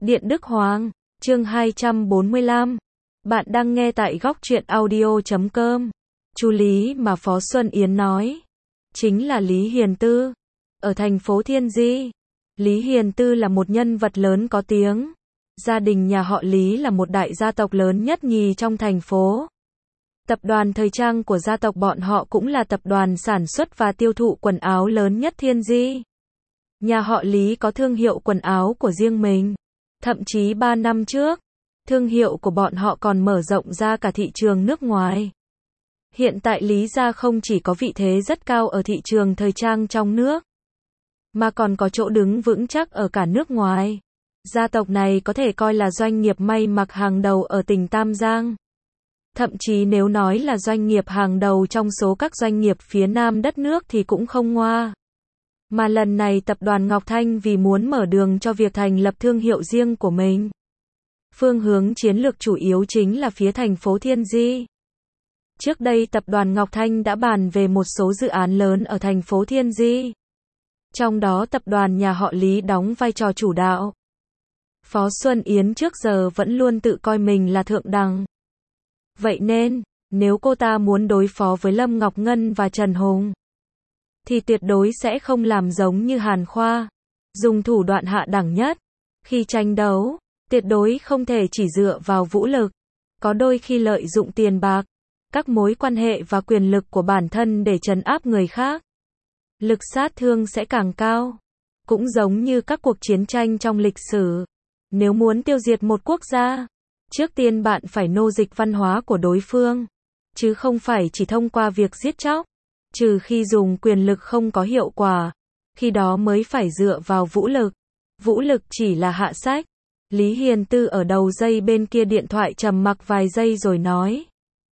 Điện Đức Hoàng, chương 245. Bạn đang nghe tại góc truyện audio.com. Chú Lý mà Phó Xuân Yến nói, chính là Lý Hiền Tư. Ở thành phố Thiên Di, Lý Hiền Tư là một nhân vật lớn có tiếng. Gia đình nhà họ Lý là một đại gia tộc lớn nhất nhì trong thành phố. Tập đoàn thời trang của gia tộc bọn họ cũng là tập đoàn sản xuất và tiêu thụ quần áo lớn nhất Thiên Di. Nhà họ Lý có thương hiệu quần áo của riêng mình. Thậm chí 3 năm trước, thương hiệu của bọn họ còn mở rộng ra cả thị trường nước ngoài. Hiện tại Lý gia không chỉ có vị thế rất cao ở thị trường thời trang trong nước, mà còn có chỗ đứng vững chắc ở cả nước ngoài. Gia tộc này có thể coi là doanh nghiệp may mặc hàng đầu ở tỉnh Tam Giang. Thậm chí nếu nói là doanh nghiệp hàng đầu trong số các doanh nghiệp phía Nam đất nước thì cũng không ngoa. Mà lần này tập đoàn Ngọc Thanh vì muốn mở đường cho việc thành lập thương hiệu riêng của mình. Phương hướng chiến lược chủ yếu chính là phía thành phố Thiên Di. Trước đây tập đoàn Ngọc Thanh đã bàn về một số dự án lớn ở thành phố Thiên Di. Trong đó tập đoàn nhà họ Lý đóng vai trò chủ đạo. Phó Xuân Yến trước giờ vẫn luôn tự coi mình là thượng đẳng. Vậy nên, nếu cô ta muốn đối phó với Lâm Ngọc Ngân và Trần Hùng, thì tuyệt đối sẽ không làm giống như Hàn Khoa, dùng thủ đoạn hạ đẳng nhất. Khi tranh đấu, tuyệt đối không thể chỉ dựa vào vũ lực, có đôi khi lợi dụng tiền bạc, các mối quan hệ và quyền lực của bản thân để trấn áp người khác. Lực sát thương sẽ càng cao. Cũng giống như các cuộc chiến tranh trong lịch sử. Nếu muốn tiêu diệt một quốc gia, trước tiên bạn phải nô dịch văn hóa của đối phương, chứ không phải chỉ thông qua việc giết chóc. Trừ khi dùng quyền lực không có hiệu quả, khi đó mới phải dựa vào vũ lực. Vũ lực chỉ là hạ sách. Lý Hiền Tư ở đầu dây bên kia điện thoại trầm mặc vài giây rồi nói.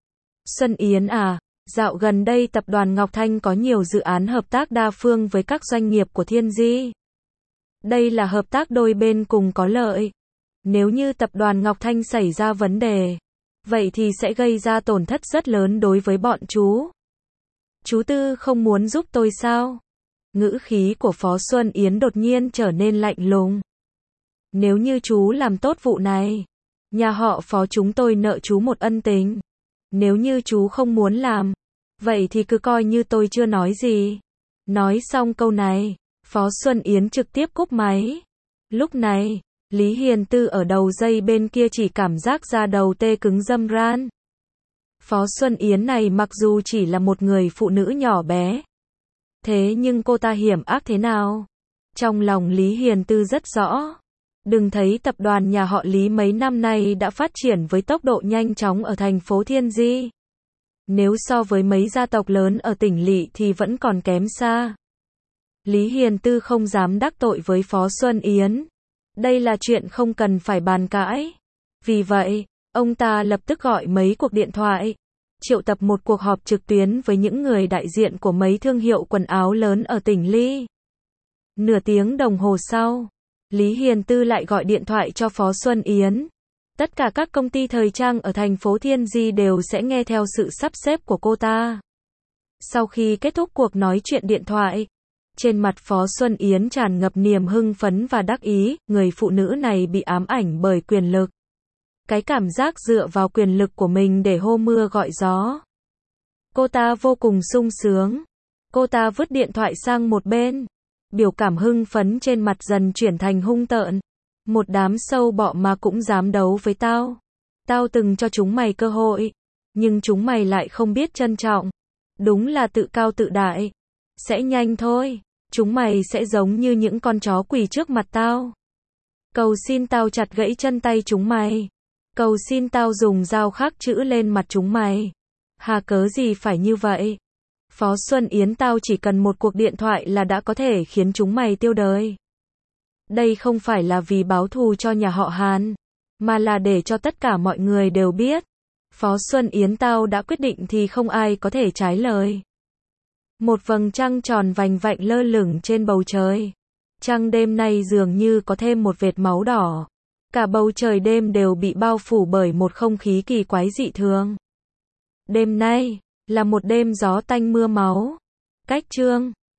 Xuân Yến à, dạo gần đây tập đoàn Ngọc Thanh có nhiều dự án hợp tác đa phương với các doanh nghiệp của Thiên Di. Đây là hợp tác đôi bên cùng có lợi. Nếu như tập đoàn Ngọc Thanh xảy ra vấn đề, vậy thì sẽ gây ra tổn thất rất lớn đối với bọn chú. Chú Tư không muốn giúp tôi sao? Ngữ khí của Phó Xuân Yến đột nhiên trở nên lạnh lùng. Nếu như chú làm tốt vụ này, nhà họ Phó chúng tôi nợ chú một ân tình. Nếu như chú không muốn làm, vậy thì cứ coi như tôi chưa nói gì. Nói xong câu này, Phó Xuân Yến trực tiếp cúp máy. Lúc này, Lý Hiền Tư ở đầu dây bên kia chỉ cảm giác da đầu tê cứng râm ran. Phó Xuân Yến này mặc dù chỉ là một người phụ nữ nhỏ bé, thế nhưng cô ta hiểm ác thế nào? Trong lòng Lý Hiền Tư rất rõ. Đừng thấy tập đoàn nhà họ Lý mấy năm nay đã phát triển với tốc độ nhanh chóng ở thành phố Thiên Di. Nếu so với mấy gia tộc lớn ở tỉnh lỵ thì vẫn còn kém xa. Lý Hiền Tư không dám đắc tội với Phó Xuân Yến. Đây là chuyện không cần phải bàn cãi. Vì vậy, ông ta lập tức gọi mấy cuộc điện thoại, triệu tập một cuộc họp trực tuyến với những người đại diện của mấy thương hiệu quần áo lớn ở tỉnh Ly. Nửa tiếng đồng hồ sau, Lý Hiền Tư lại gọi điện thoại cho Phó Xuân Yến. Tất cả các công ty thời trang ở thành phố Thiên Di đều sẽ nghe theo sự sắp xếp của cô ta. Sau khi kết thúc cuộc nói chuyện điện thoại, trên mặt Phó Xuân Yến tràn ngập niềm hưng phấn và đắc ý, người phụ nữ này bị ám ảnh bởi quyền lực. Cái cảm giác dựa vào quyền lực của mình để hô mưa gọi gió. Cô ta vô cùng sung sướng. Cô ta vứt điện thoại sang một bên. Biểu cảm hưng phấn trên mặt dần chuyển thành hung tợn. Một đám sâu bọ mà cũng dám đấu với tao. Tao từng cho chúng mày cơ hội, nhưng chúng mày lại không biết trân trọng. Đúng là tự cao tự đại. Sẽ nhanh thôi. Chúng mày sẽ giống như những con chó quỳ trước mặt tao. Cầu xin tao chặt gãy chân tay chúng mày. Cầu xin tao dùng dao khắc chữ lên mặt chúng mày. Hà cớ gì phải như vậy? Phó Xuân Yến, tao chỉ cần một cuộc điện thoại là đã có thể khiến chúng mày tiêu đời. Đây không phải là vì báo thù cho nhà họ Hàn, mà là để cho tất cả mọi người đều biết. Phó Xuân Yến, tao đã quyết định thì không ai có thể trái lời. Một vầng trăng tròn vành vạnh lơ lửng trên bầu trời. Trăng đêm nay dường như có thêm một vệt máu đỏ. Cả bầu trời đêm đều bị bao phủ bởi một không khí kỳ quái dị thường. Đêm nay là một đêm gió tanh mưa máu. Cách chương